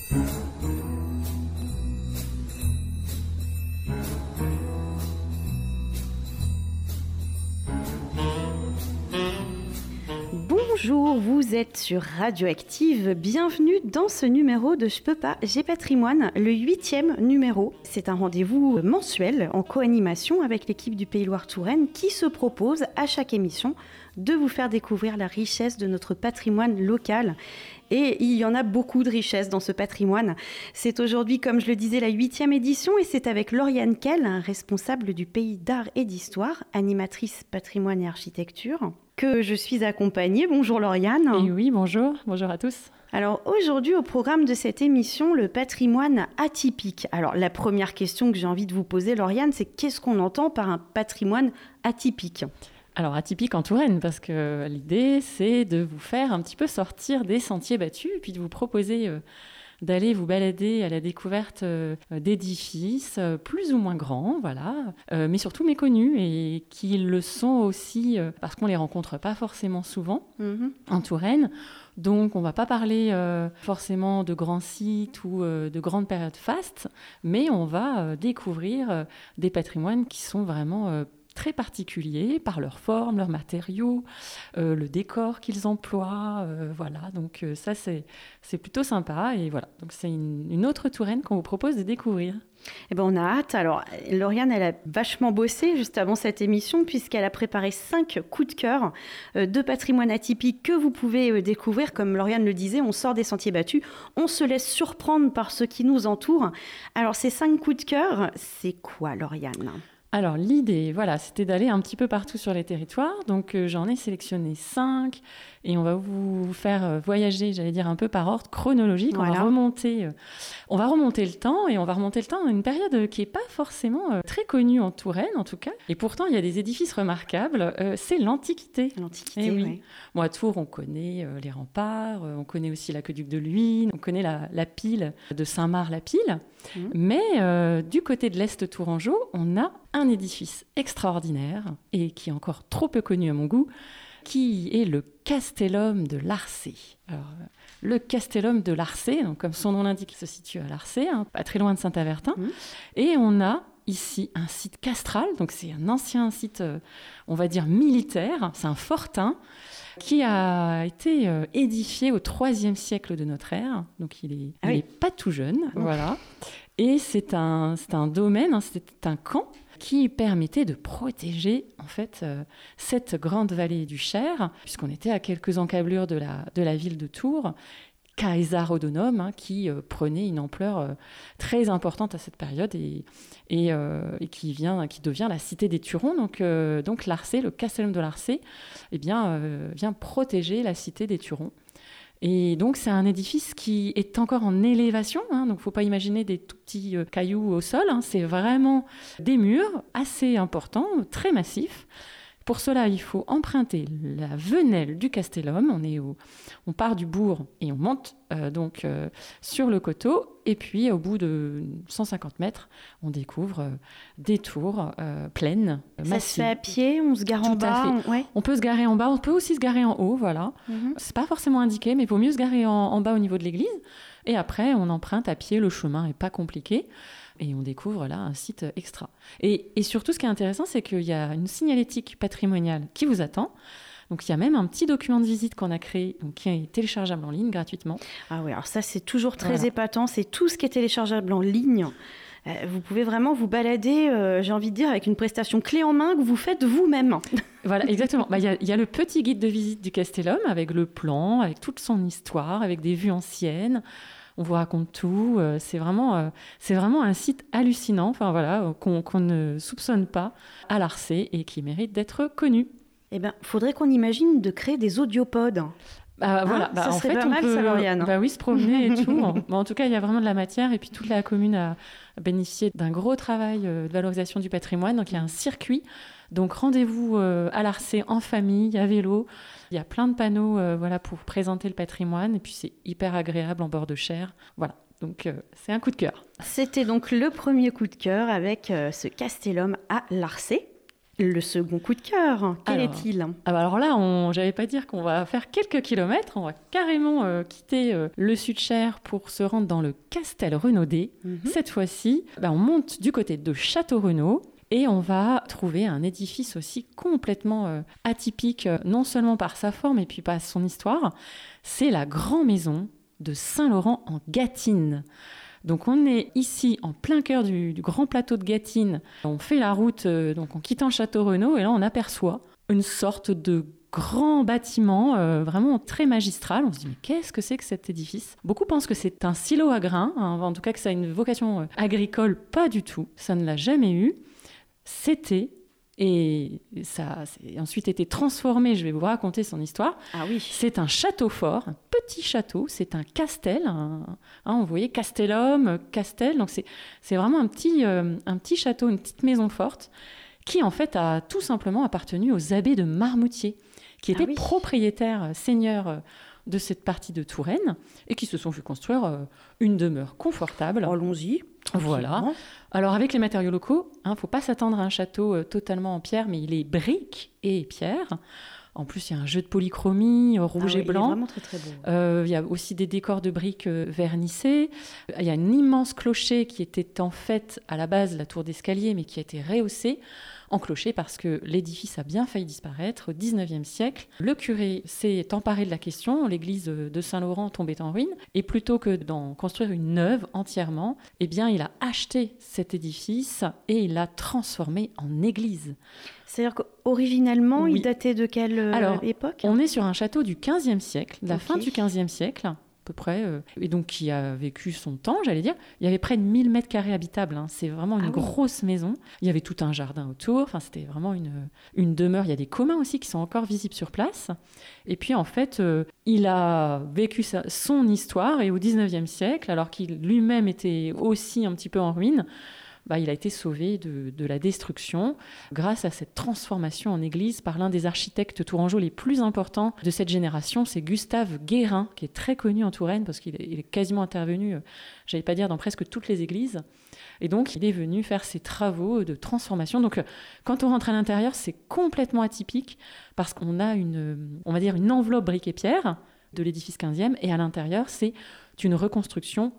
Bonjour, vous êtes sur Radioactive. Bienvenue dans ce numéro de Je peux pas, j'ai patrimoine, le 8e numéro. C'est un rendez-vous mensuel en co-animation avec l'équipe du Pays Loire-Touraine qui se propose à chaque émission de vous faire découvrir la richesse de notre patrimoine local. Et il y en a beaucoup de richesses dans ce patrimoine. C'est aujourd'hui, comme je le disais, la 8e édition et c'est avec Lauriane Kell, responsable du Pays d'Art et d'Histoire, animatrice patrimoine et architecture, que je suis accompagnée. Bonjour Lauriane. Et oui, bonjour à tous. Alors aujourd'hui, au programme de cette émission, le patrimoine atypique. Alors la première question que j'ai envie de vous poser, Lauriane, c'est qu'est-ce qu'on entend par un patrimoine atypique ? Alors atypique en Touraine, parce que l'idée c'est de vous faire un petit peu sortir des sentiers battus et puis de vous proposer d'aller vous balader à la découverte d'édifices plus ou moins grands, voilà, mais surtout méconnus et qui le sont aussi parce qu'on les rencontre pas forcément souvent en Touraine. Donc on va pas parler forcément de grands sites ou de grandes périodes fastes, mais on va découvrir des patrimoines qui sont vraiment très particuliers par leur forme, leurs matériaux, le décor qu'ils emploient, voilà. Donc ça c'est plutôt sympa et voilà. Donc c'est une autre Touraine qu'on vous propose de découvrir. Eh ben on a hâte. Alors Lauriane, elle a vachement bossé juste avant cette émission puisqu'elle a préparé 5 coups de cœur de patrimoine atypique que vous pouvez découvrir. Comme Lauriane le disait, on sort des sentiers battus, on se laisse surprendre par ce qui nous entoure. Alors ces 5 coups de cœur, c'est quoi Lauriane ? Alors l'idée, voilà, c'était d'aller un petit peu partout sur les territoires. Donc j'en ai sélectionné 5 et on va vous faire voyager, j'allais dire un peu par ordre chronologique. Voilà. On va remonter le temps et on va remonter le temps à une période qui est pas forcément très connue en Touraine en tout cas. Et pourtant il y a des édifices remarquables. C'est l'Antiquité. L'Antiquité, oui. Oui. Bon, à Tours on connaît les remparts, on connaît aussi l'aqueduc de Luynes, on connaît la pile de Saint-Marc-la-Pile. Mais du côté de l'Est tourangeau, on a un édifice extraordinaire et qui est encore trop peu connu à mon goût, qui est le Castellum de Larçay. Alors, le Castellum de Larçay, donc comme son nom l'indique, il se situe à Larçay, pas très loin de Saint-Avertin, et on a ici un site castral, donc c'est un ancien site, on va dire militaire, c'est un fortin, qui a été édifié au IIIe siècle de notre ère, donc il est pas tout jeune, voilà. Et c'est un domaine, c'est un camp qui permettait de protéger en fait cette grande vallée du Cher, puisqu'on était à quelques encablures de la ville de Tours, Caesar Odonum, qui prenait une ampleur très importante à cette période et qui devient la cité des Turons. Donc Larçay, le Castellum de Larçay, vient protéger la cité des Turons. Et donc c'est un édifice qui est encore en élévation, donc faut pas imaginer des tout petits cailloux au sol, c'est vraiment des murs assez importants, très massifs. Pour cela, il faut emprunter la venelle du Castellum. On part du bourg et on monte sur le coteau. Et puis, au bout de 150 mètres, on découvre des tours pleines, massives. Ça se fait à pied, on se gare en bas. Ouais. On peut se garer en bas, on peut aussi se garer en haut, voilà. C'est pas forcément indiqué, mais il vaut mieux se garer en bas au niveau de l'église. Et après, on emprunte à pied, le chemin est pas compliqué. Et on découvre là un site extra. Et surtout, ce qui est intéressant, c'est qu'il y a une signalétique patrimoniale qui vous attend. Donc, il y a même un petit document de visite qu'on a créé, donc, qui est téléchargeable en ligne gratuitement. Ah oui, alors ça, c'est toujours très épatant. C'est tout ce qui est téléchargeable en ligne. Vous pouvez vraiment vous balader, j'ai envie de dire, avec une prestation clé en main que vous faites vous-même. Voilà, exactement. Il y a le petit guide de visite du Castellum avec le plan, avec toute son histoire, avec des vues anciennes. On vous raconte tout. C'est vraiment un site hallucinant, qu'on ne soupçonne pas à Larçay et qui mérite d'être connu. Eh bien, faudrait qu'on imagine de créer des audiopodes. Ça serait pas mal, ça, Lauriane. Oui, se promener et tout. En tout cas, il y a vraiment de la matière et puis toute la commune a bénéficié d'un gros travail de valorisation du patrimoine. Donc, il y a un circuit. Donc, rendez-vous à Larçay en famille, à vélo. Il y a plein de panneaux pour présenter le patrimoine. Et puis, c'est hyper agréable en bord de Cher. Voilà. Donc, c'est un coup de cœur. C'était donc le premier coup de cœur avec ce Castellum à Larçay. Le second coup de cœur, quel est-il ? Alors là, j'allais pas dire qu'on va faire quelques kilomètres, on va carrément quitter le Sud-Cher pour se rendre dans le Castel Renaudé. Cette fois-ci, on monte du côté de Château-Renaud et on va trouver un édifice aussi complètement atypique, non seulement par sa forme et puis par son histoire. C'est la Grand Maison de Saint-Laurent en Gâtine. Donc on est ici en plein cœur du grand plateau de Gâtine. On fait la route donc en quittant Château-Renaud et là on aperçoit une sorte de grand bâtiment vraiment très magistral. On se dit mais qu'est-ce que c'est que cet édifice ? Beaucoup pensent que c'est un silo à grains, hein, en tout cas que ça a une vocation agricole. Pas du tout, ça ne l'a jamais eu. C'était, et ça a ensuite été transformé, je vais vous raconter son histoire. Ah oui. C'est un château fort, un petit château, c'est un castel, vous voyez, castellum, castel, donc c'est vraiment un petit château, une petite maison forte, qui en fait a tout simplement appartenu aux abbés de Marmoutier, qui étaient propriétaires, seigneurs de cette partie de Touraine, et qui se sont fait construire une demeure confortable. Allons-y. Voilà. Alors avec les matériaux locaux, il ne faut pas s'attendre à un château totalement en pierre, mais il est brique et pierre. En plus, il y a un jeu de polychromie rouge et blanc. Il est vraiment très très beau. Il y a aussi des décors de briques vernissées. Il y a un immense clocher qui était en fait à la base la tour d'escalier, mais qui a été rehaussé en clocher parce que l'édifice a bien failli disparaître au XIXe siècle. Le curé s'est emparé de la question, l'église de Saint-Laurent tombait en ruine, et plutôt que d'en construire une neuve entièrement, eh bien, il a acheté cet édifice et il l'a transformé en église. C'est-à-dire qu'originellement, il datait de quelle époque ? On est sur un château du XVe siècle, de la fin du XVe siècle, à peu près, et donc qui a vécu son temps, j'allais dire. Il y avait près de 1000 mètres carrés habitables, hein. C'est vraiment une grosse maison. Il y avait tout un jardin autour, enfin, c'était vraiment une demeure. Il y a des communs aussi qui sont encore visibles sur place. Et puis en fait, il a vécu son histoire, et au XIXe siècle, alors qu'il lui-même était aussi un petit peu en ruine, il a été sauvé de la destruction grâce à cette transformation en église par l'un des architectes tourangeaux les plus importants de cette génération. C'est Gustave Guérin, qui est très connu en Touraine parce qu'il est quasiment intervenu, j'allais pas dire, dans presque toutes les églises. Et donc, il est venu faire ses travaux de transformation. Donc, quand on rentre à l'intérieur, c'est complètement atypique parce qu'on a on va dire une enveloppe brique et pierre de l'édifice 15e, et à l'intérieur, c'est une reconstruction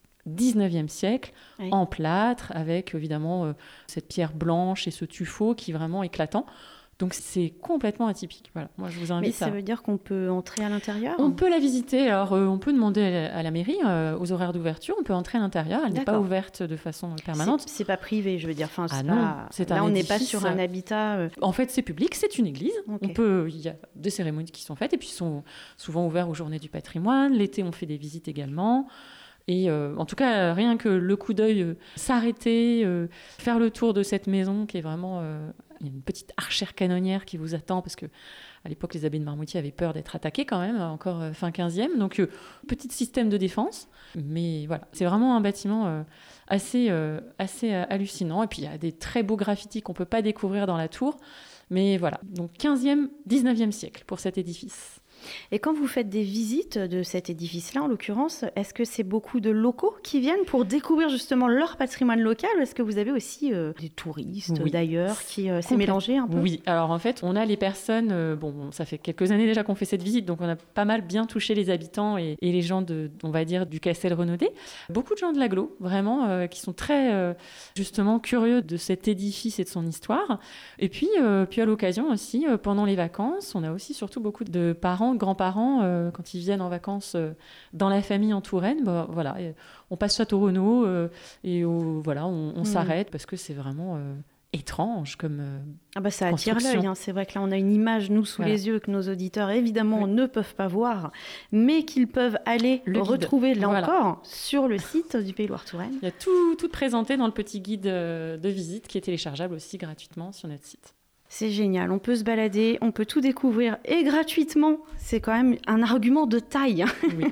19e siècle, en plâtre, avec évidemment cette pierre blanche et ce tuffeau qui est vraiment éclatant. Donc c'est complètement atypique. Voilà, moi je vous invite. Mais ça veut dire qu'on peut entrer à l'intérieur ? On peut la visiter. Alors on peut demander à la mairie aux horaires d'ouverture. On peut entrer à l'intérieur. Elle n'est pas ouverte de façon permanente. C'est pas privé, je veux dire. Enfin, là on n'est pas sur un habitat. En fait, c'est public. C'est une église. Okay. Il y a des cérémonies qui sont faites et puis sont souvent ouverts aux Journées du patrimoine. L'été, on fait des visites également. Et en tout cas, rien que le coup d'œil, s'arrêter, faire le tour de cette maison qui est vraiment... il y a une petite archère canonnière qui vous attend parce que à l'époque, les abbés de Marmoutier avaient peur d'être attaqués quand même, encore fin 15e. Donc, petit système de défense. Mais voilà, c'est vraiment un bâtiment assez hallucinant. Et puis, il y a des très beaux graffitis qu'on ne peut pas découvrir dans la tour. Mais voilà, donc 15e, 19e siècle pour cet édifice. Et quand vous faites des visites de cet édifice-là, en l'occurrence, est-ce que c'est beaucoup de locaux qui viennent pour découvrir justement leur patrimoine local, ou est-ce que vous avez aussi des touristes d'ailleurs qui s'est mélangé un peu ? Oui, alors en fait, on a les personnes, ça fait quelques années déjà qu'on fait cette visite, donc on a pas mal bien touché les habitants et les gens on va dire, du Castel Renaudé. Beaucoup de gens de l'agglo, vraiment, qui sont très justement curieux de cet édifice et de son histoire. Et puis à l'occasion aussi, pendant les vacances, on a aussi surtout beaucoup de parents, de grands-parents, quand ils viennent en vacances dans la famille en Touraine, voilà, on passe Château-Renaud et on s'arrête parce que c'est vraiment étrange comme ça attire l'œil, hein. C'est vrai que là on a une image nous sous les yeux que nos auditeurs évidemment ne peuvent pas voir, mais qu'ils peuvent aller retrouver là encore sur le site du Pays Loire-Touraine. Il y a tout présenté dans le petit guide de visite qui est téléchargeable aussi gratuitement sur notre site. C'est génial, on peut se balader, on peut tout découvrir et gratuitement. C'est quand même un argument de taille. Oui.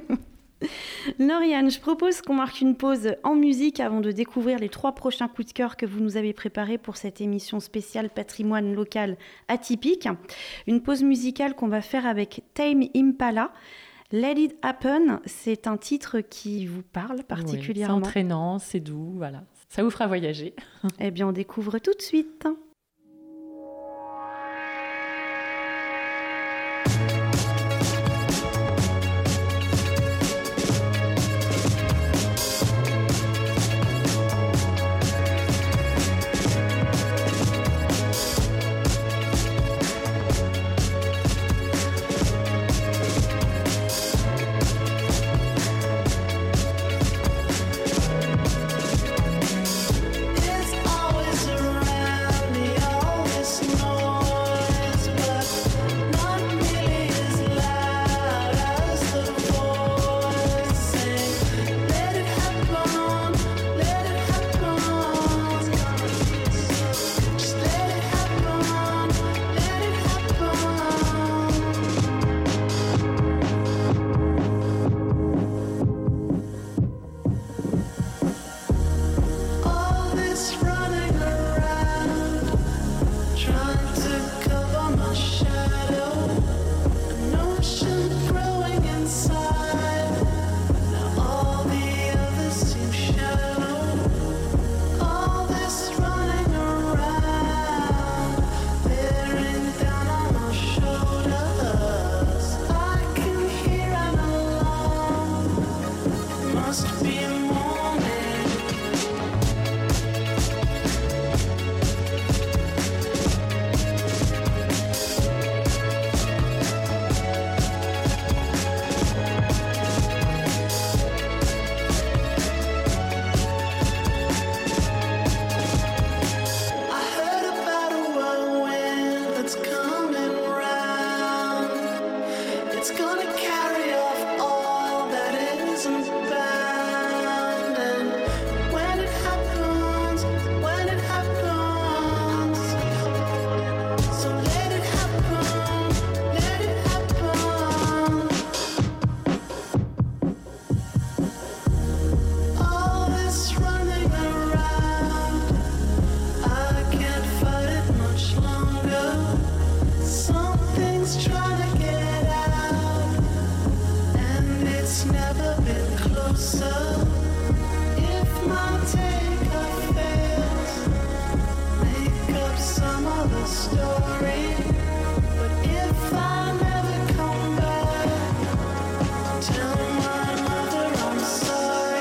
Lauriane, je propose qu'on marque une pause en musique avant de découvrir les 3 prochains coups de cœur que vous nous avez préparés pour cette émission spéciale patrimoine local atypique. Une pause musicale qu'on va faire avec Tame Impala. Let It Happen, c'est un titre qui vous parle particulièrement. Oui, c'est entraînant, c'est doux, voilà. Ça vous fera voyager. Eh bien, on découvre tout de suite. it's never been closer. If my takeoff fails, make up some other story. But if I never come back, tell my mother I'm sorry.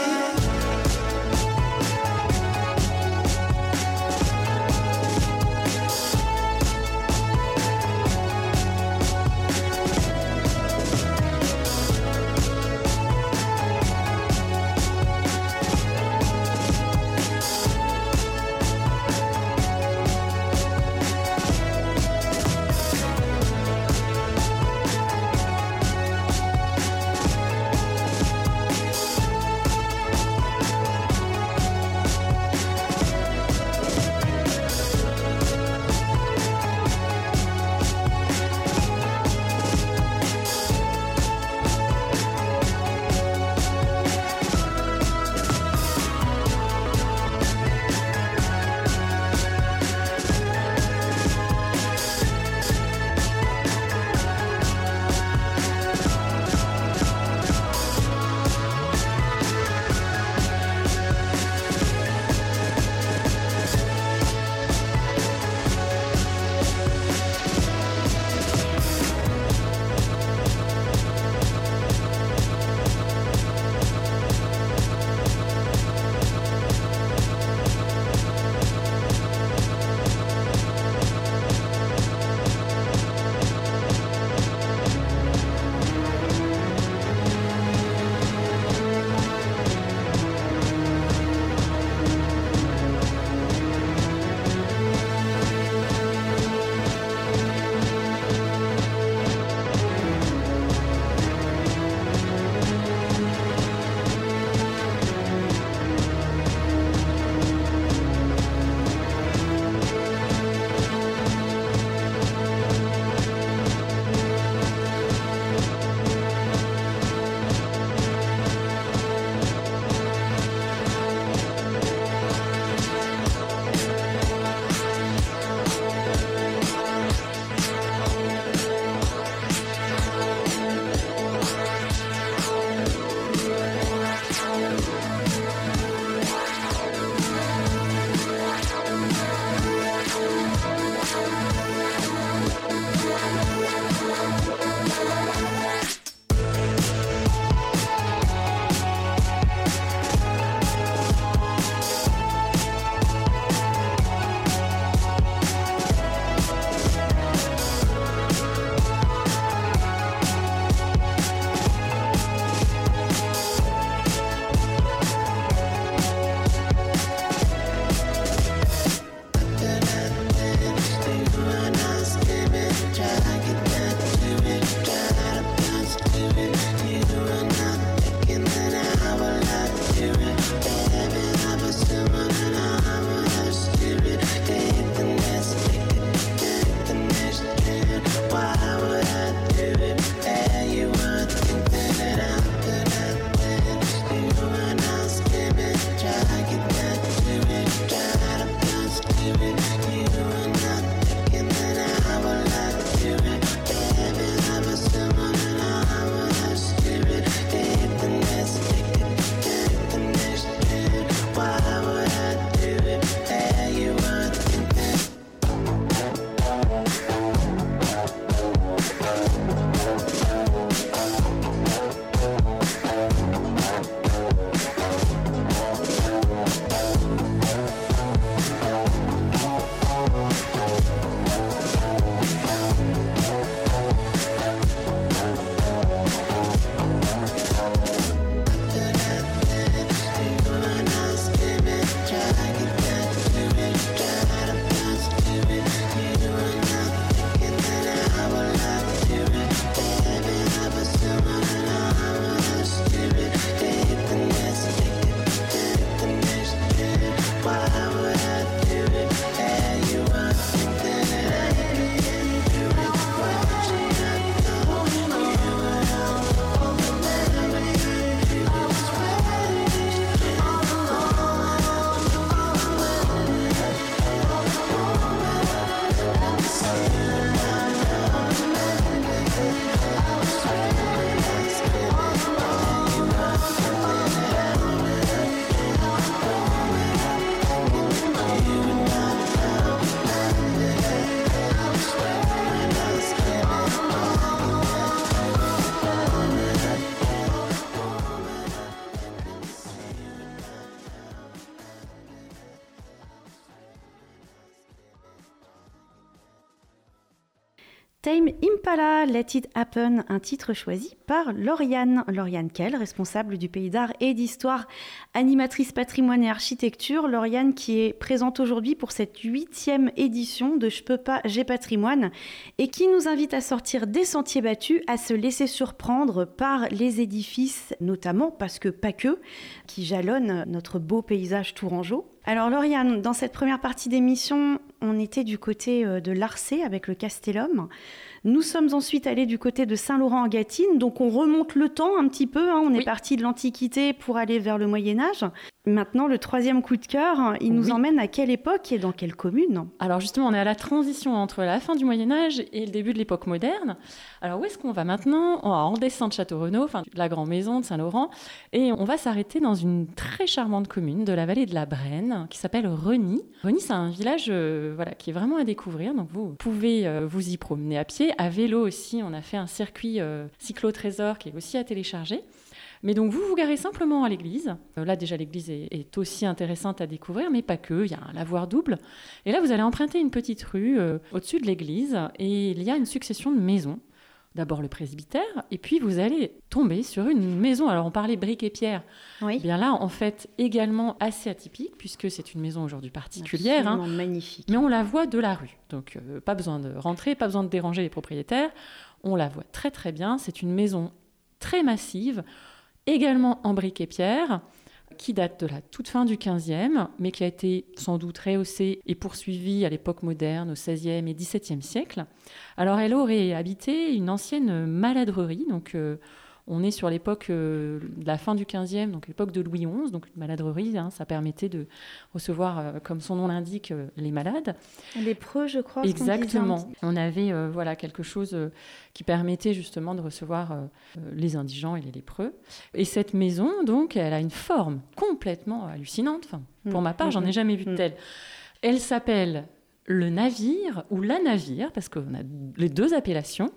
Tame Impala, Let It Happen, un titre choisi par Lauriane Kell, responsable du Pays d'Art et d'Histoire, animatrice patrimoine et architecture. Lauriane qui est présente aujourd'hui pour cette 8e édition de Je peux pas, j'ai patrimoine et qui nous invite à sortir des sentiers battus, à se laisser surprendre par les édifices, notamment parce que pas que, qui jalonnent notre beau paysage tourangeau. Alors Lauriane, dans cette première partie d'émission, on était du côté de Larçay avec le Castellum. Nous sommes ensuite allés du côté de Saint-Laurent-en-Gâtine, donc on remonte le temps un petit peu, on est parti de l'Antiquité pour aller vers le Moyen-Âge. Maintenant, le 3e coup de cœur, il nous emmène à quelle époque et dans quelle commune ? Alors justement, on est à la transition entre la fin du Moyen-Âge et le début de l'époque moderne. Alors où est-ce qu'on va maintenant ? On descend de Château-Renaud, enfin la grande maison de Saint-Laurent, et on va s'arrêter dans une très charmante commune de la vallée de la Brenne qui s'appelle Reny. Reny, c'est un village qui est vraiment à découvrir, donc vous pouvez vous y promener à pied. À vélo aussi, on a fait un circuit cyclo-trésor qui est aussi à télécharger. Mais donc vous garez simplement à l'église. Là déjà l'église est aussi intéressante à découvrir, mais pas que, il y a un lavoir double. Et là vous allez emprunter une petite rue au-dessus de l'église et il y a une succession de maisons. D'abord le presbytère et puis vous allez tomber sur une maison. Alors on parlait briques et pierre. Oui. Eh bien là en fait également assez atypique puisque c'est une maison aujourd'hui particulière. Absolument magnifique. Mais on la voit de la rue. Donc pas besoin de rentrer, pas besoin de déranger les propriétaires. On la voit très très bien. C'est une maison très massive, également en briques et pierre, qui date de la toute fin du XVe, mais qui a été sans doute rehaussée et poursuivie à l'époque moderne, au XVIe et XVIIe siècle. Alors elle aurait habité une ancienne maladrerie, donc on est sur l'époque de la fin du XVe, donc l'époque de Louis XI, donc une maladrerie, ça permettait de recevoir, comme son nom l'indique, les malades. Lépreux, je crois. Exactement. On avait quelque chose qui permettait justement de recevoir les indigents et les lépreux. Et cette maison, donc, elle a une forme complètement hallucinante. Enfin, pour ma part, j'en ai jamais vu de telle. Elle s'appelle le navire ou la navire, parce qu'on a les deux appellations.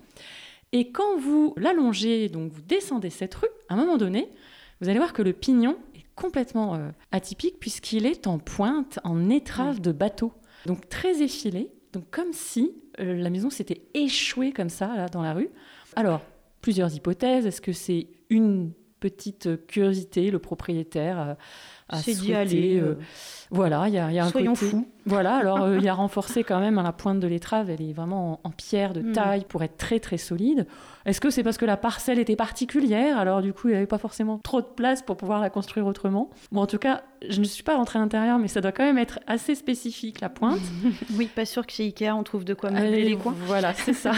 Et quand vous l'allongez, donc vous descendez cette rue, à un moment donné, vous allez voir que le pignon est complètement atypique puisqu'il est en pointe, en étrave de bateau. Donc très effilé, donc comme si la maison s'était échouée comme ça là, dans la rue. Alors, plusieurs hypothèses. Est-ce que c'est une petite curiosité, le propriétaire a souhaité aller voilà, il y a un soyons côté fous. Voilà, alors il a renforcé quand même la pointe de l'étrave, elle est vraiment en pierre de taille pour être très très solide. Est-ce que c'est parce que la parcelle était particulière, alors du coup il n'y avait pas forcément trop de place pour pouvoir la construire autrement? Bon, en tout cas, je ne suis pas rentrée à l'intérieur, mais ça doit quand même être assez spécifique la pointe. Oui, pas sûr que chez Ikea on trouve de quoi meubler les coins. Voilà, c'est ça.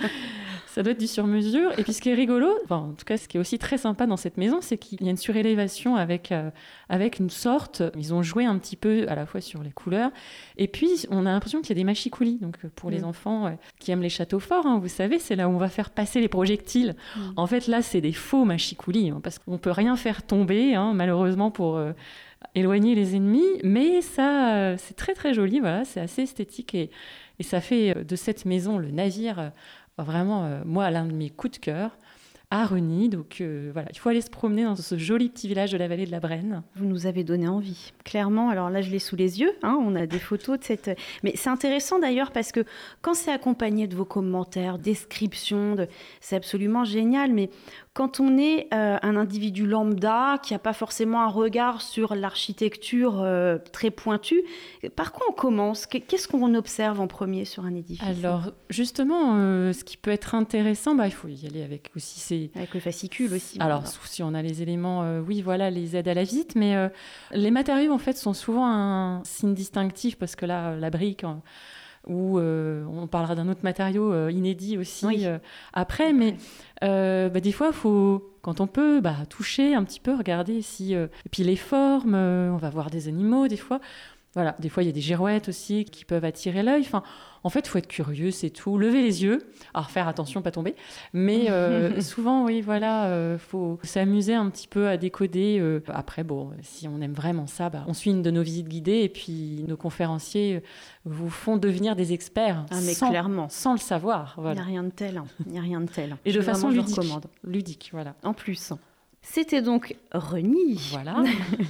Ça doit être du sur-mesure. Et puis ce qui est rigolo, en tout cas ce qui est aussi très sympa dans cette maison, c'est qu'il y a une surélévation avec une sorte, ils ont joué un petit peu à la fois sur les couleurs, et puis on a l'impression qu'il y a des machicoulis. Donc pour les enfants qui aiment les châteaux forts, vous savez, c'est là où on va faire passer les projectiles. En fait là c'est des faux machicoulis, parce qu'on ne peut rien faire tomber, malheureusement pour éloigner les ennemis, mais ça c'est très très joli, voilà, c'est assez esthétique et ça fait de cette maison le navire vraiment, moi, l'un de mes coups de cœur à Reny. Donc voilà, il faut aller se promener dans ce joli petit village de la vallée de la Brenne. Vous nous avez donné envie, clairement. Alors là, je l'ai sous les yeux, on a des photos de cette... Mais c'est intéressant d'ailleurs parce que quand c'est accompagné de vos commentaires, descriptions, c'est absolument génial, mais quand on est un individu lambda qui n'a pas forcément un regard sur l'architecture très pointue, par quoi on commence ? Qu'est-ce qu'on observe en premier sur un édifice ? Alors justement, ce qui peut être intéressant, il faut y aller avec aussi avec le fascicule aussi. Alors si on a les éléments, les aides à la visite, mais les matériaux en fait sont souvent un signe distinctif parce que là, la brique... ou on parlera d'un autre matériau inédit aussi après, mais des fois, il faut, quand on peut, toucher un petit peu, regarder si... et puis les formes, on va voir des animaux des fois. Voilà, des fois, il y a des girouettes aussi qui peuvent attirer l'œil. Enfin, en fait, il faut être curieux, c'est tout. Lever les yeux, alors faire attention, pas tomber. Mais souvent, faut s'amuser un petit peu à décoder. Après, si on aime vraiment ça, on suit une de nos visites guidées et puis nos conférenciers vous font devenir des experts clairement. Sans le savoir. Voilà. Il n'y a rien de tel. Il n'y a rien de tel. Et de façon ludique. Ludique, voilà. En plus. C'était donc Reny. Voilà.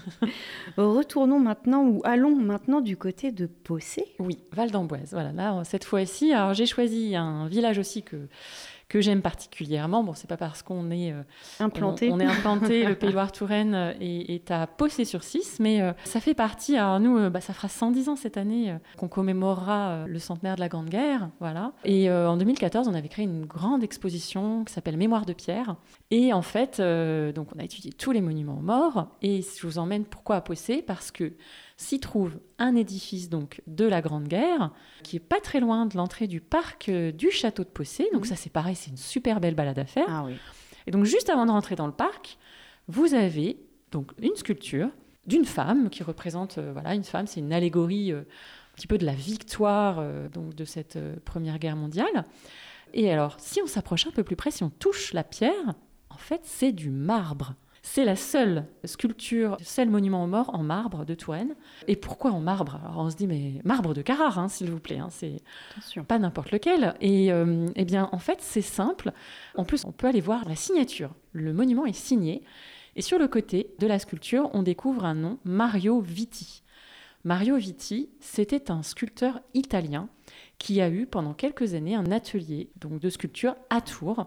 Retournons maintenant, ou allons maintenant du côté de Possé. Oui, Val d'Amboise. Voilà, là, cette fois-ci, alors j'ai choisi un village aussi que j'aime particulièrement. Bon, c'est pas parce qu'on est Implanté. on est implanté, le Pays Loire-Touraine est à Possé-sur-Cisse, mais ça fait partie. Alors nous, ça fera 110 ans cette année qu'on commémorera le centenaire de la Grande Guerre, voilà. Et en 2014, on avait créé une grande exposition qui s'appelle Mémoire de Pierre. Et en fait, donc on a étudié tous les monuments aux morts. Et je vous emmène pourquoi à Possé, parce que s'y trouve un édifice donc de la Grande Guerre qui est pas très loin de l'entrée du parc du château de Possé. Donc ça, c'est pareil, c'est une super belle balade à faire. Ah oui. Et donc juste avant de rentrer dans le parc, vous avez donc une sculpture d'une femme qui représente une femme, c'est une allégorie un petit peu de la victoire donc de cette Première Guerre mondiale. Et alors, si on s'approche un peu plus près, si on touche la pierre, en fait, c'est du marbre. C'est la seule sculpture, le seul monument aux morts en marbre de Touraine. Et pourquoi en marbre ? Alors on se dit, mais marbre de Carrare, s'il vous plaît, c'est Attention. pas n'importe lequel. Et eh bien, en fait, c'est simple. En plus, on peut aller voir la signature. Le monument est signé. Et sur le côté de la sculpture, on découvre un nom, Mario Vitti. Mario Vitti, c'était un sculpteur italien qui a eu pendant quelques années un atelier donc, de sculpture à Tours.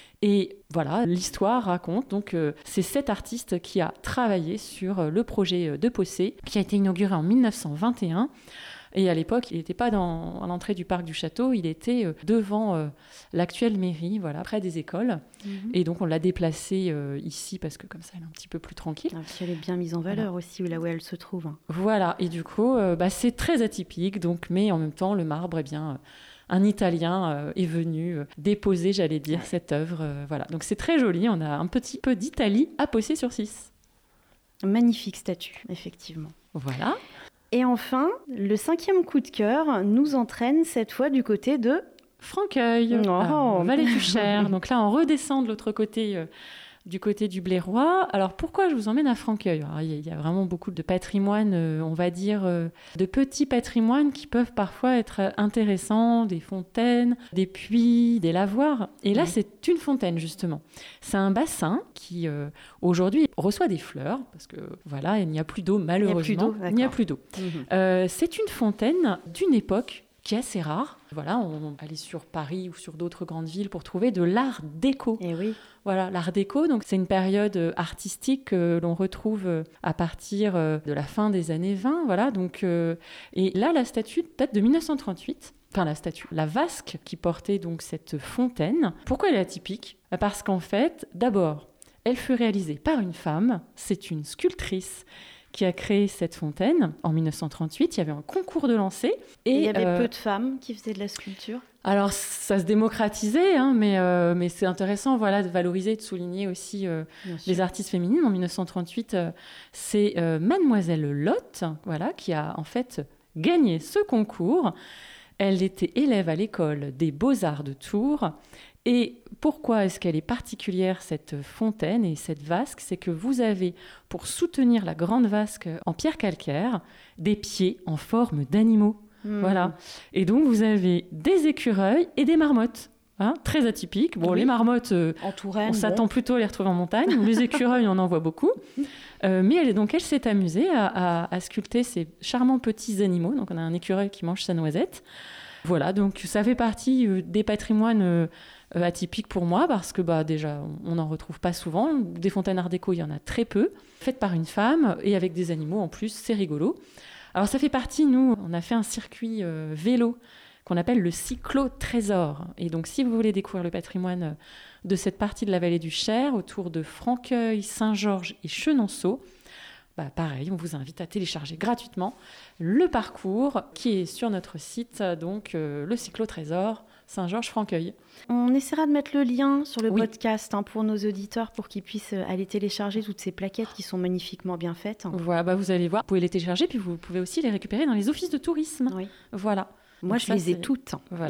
Et voilà, l'histoire raconte, donc c'est cet artiste qui a travaillé sur le projet de Possé, qui a été inauguré en 1921. Et à l'époque, il n'était pas à l'entrée du parc du château, il était devant l'actuelle mairie, voilà, près des écoles. Et donc on l'a déplacé ici parce que comme ça, elle est un petit peu plus tranquille. Ah, puis elle est bien mise en valeur aussi, là où elle se trouve. Voilà, et du coup, c'est très atypique, donc, mais en même temps, le marbre, eh bien... un Italien est venu déposer, j'allais dire, cette œuvre. Voilà. Donc c'est très joli, on a un petit peu d'Italie à Possé-sur-Cisse. Magnifique statue, effectivement. Voilà. Et enfin, le 5e coup de cœur nous entraîne cette fois du côté de... Franqueuil, Vallée du Cher. Donc là, on redescend de l'autre côté... du côté du Blairois. Alors pourquoi je vous emmène à Franqueuil ? Alors, il y a vraiment beaucoup de patrimoine, on va dire, de petits patrimoines qui peuvent parfois être intéressants, des fontaines, des puits, des lavoirs. Et là, c'est une fontaine, justement. C'est un bassin qui, aujourd'hui, reçoit des fleurs, parce que, voilà, il n'y a plus d'eau, malheureusement. Il n'y a plus d'eau. C'est une fontaine d'une époque qui est assez rare. Voilà, on va aller sur Paris ou sur d'autres grandes villes pour trouver de l'art déco. Eh oui. Voilà, l'art déco, donc c'est une période artistique que l'on retrouve à partir de la fin des années 20. Voilà, donc, et là, la statue date de 1938. Enfin, la vasque qui portait donc cette fontaine. Pourquoi elle est atypique ? Parce qu'en fait, d'abord, elle fut réalisée par une femme. C'est une sculptrice qui a créé cette fontaine en 1938. Il y avait un concours de lancer. Et il y avait peu de femmes qui faisaient de la sculpture. Alors, ça se démocratisait, mais c'est intéressant de valoriser, de souligner aussi les artistes féminines. En 1938, c'est Mademoiselle Lotte qui a en fait gagné ce concours. Elle était élève à l'école des Beaux-Arts de Tours. Et pourquoi est-ce qu'elle est particulière, cette fontaine et cette vasque ? C'est que vous avez, pour soutenir la grande vasque en pierre calcaire, des pieds en forme d'animaux. Voilà. Et donc, vous avez des écureuils et des marmottes. Très atypique. Bon, les marmottes, en Touraine, on s'attend plutôt à les retrouver en montagne. Les écureuils, on en voit beaucoup. Mais elle s'est amusée à sculpter ces charmants petits animaux. Donc, on a un écureuil qui mange sa noisette. Voilà, donc ça fait partie des patrimoines atypiques pour moi parce que déjà, on n'en retrouve pas souvent. Des fontaines art déco, il y en a très peu. Faites par une femme et avec des animaux en plus, c'est rigolo. Alors ça fait partie, nous, on a fait un circuit vélo qu'on appelle le cyclo-trésor. Et donc si vous voulez découvrir le patrimoine de cette partie de la vallée du Cher, autour de Franqueuil, Saint-Georges et Chenonceau, pareil, on vous invite à télécharger gratuitement le parcours qui est sur notre site, donc le cyclo-trésor Saint-Georges-Franqueuil. On essaiera de mettre le lien sur le podcast pour nos auditeurs pour qu'ils puissent aller télécharger toutes ces plaquettes qui sont magnifiquement bien faites. Voilà, vous allez voir, vous pouvez les télécharger, puis vous pouvez aussi les récupérer dans les offices de tourisme. Oui. Voilà. Moi, donc je les ai toutes. Voilà.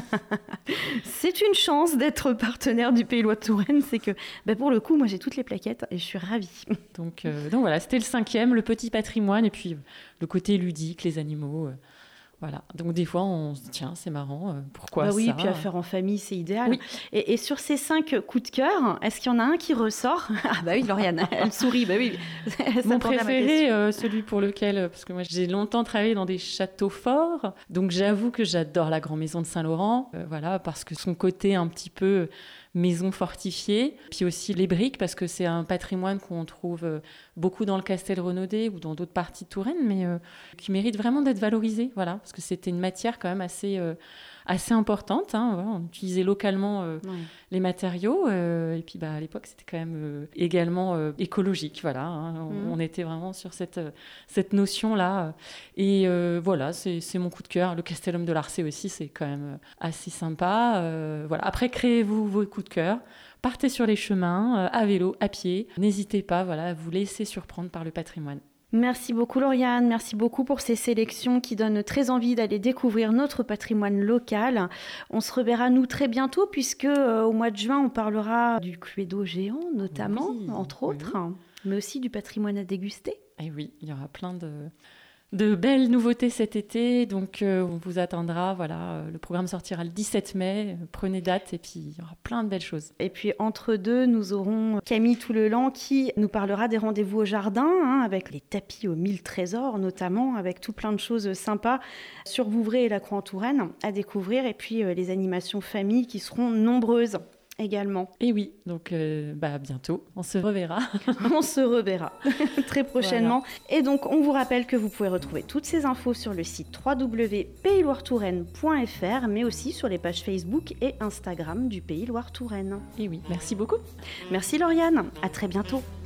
C'est une chance d'être partenaire du Pays Loire-Touraine, c'est que pour le coup, moi, j'ai toutes les plaquettes et je suis ravie. Donc voilà, c'était le 5e, le petit patrimoine, et puis le côté ludique, les animaux. Voilà. Donc des fois, on se dit, tiens, c'est marrant, pourquoi oui, ça puis à faire en famille, c'est idéal. Oui. Et sur ces 5 coups de cœur, est-ce qu'il y en a un qui ressort? Ah bah oui, Lauriane, elle sourit, bah oui. Ça Mon répondait à ma question. préféré, celui pour lequel, parce que moi j'ai longtemps travaillé dans des châteaux forts, donc j'avoue que j'adore la Grande Maison de Saint-Laurent, voilà, parce que son côté un petit peu maison fortifiée, puis aussi les briques, parce que c'est un patrimoine qu'on trouve beaucoup dans le Castel Renaudet ou dans d'autres parties de Touraine, mais qui mérite vraiment d'être valorisé, voilà, parce que c'était une matière quand même assez importante, hein, voilà, on utilisait localement les matériaux, et puis à l'époque c'était quand même également écologique, voilà, hein, on était vraiment sur cette notion-là, et voilà, c'est mon coup de cœur. Le Castellum de Larçay aussi, c'est quand même assez sympa, voilà. Après, créez-vous vos coups de cœur, partez sur les chemins, à vélo, à pied, n'hésitez pas, voilà, à vous laisser surprendre par le patrimoine. Merci beaucoup Lauriane, merci beaucoup pour ces sélections qui donnent très envie d'aller découvrir notre patrimoine local. On se reverra nous très bientôt puisque au mois de juin on parlera du Cluedo géant notamment, entre autres, mais aussi du patrimoine à déguster. Et oui, il y aura plein de belles nouveautés cet été, donc on vous attendra, voilà, le programme sortira le 17 mai, prenez date et puis il y aura plein de belles choses. Et puis entre deux, nous aurons Camille Toulelan qui nous parlera des rendez-vous au jardin, avec les tapis aux 1000 trésors notamment, avec tout plein de choses sympas sur Vouvray et la Croix-en-Touraine à découvrir, et puis les animations famille qui seront nombreuses également. Et oui, donc bientôt, on se reverra. On se reverra très prochainement. Voilà. Et donc, on vous rappelle que vous pouvez retrouver toutes ces infos sur le site www.payloiretouraine.fr, mais aussi sur les pages Facebook et Instagram du Pays Loire-Touraine. Et oui, merci beaucoup. Merci Lauriane, à très bientôt.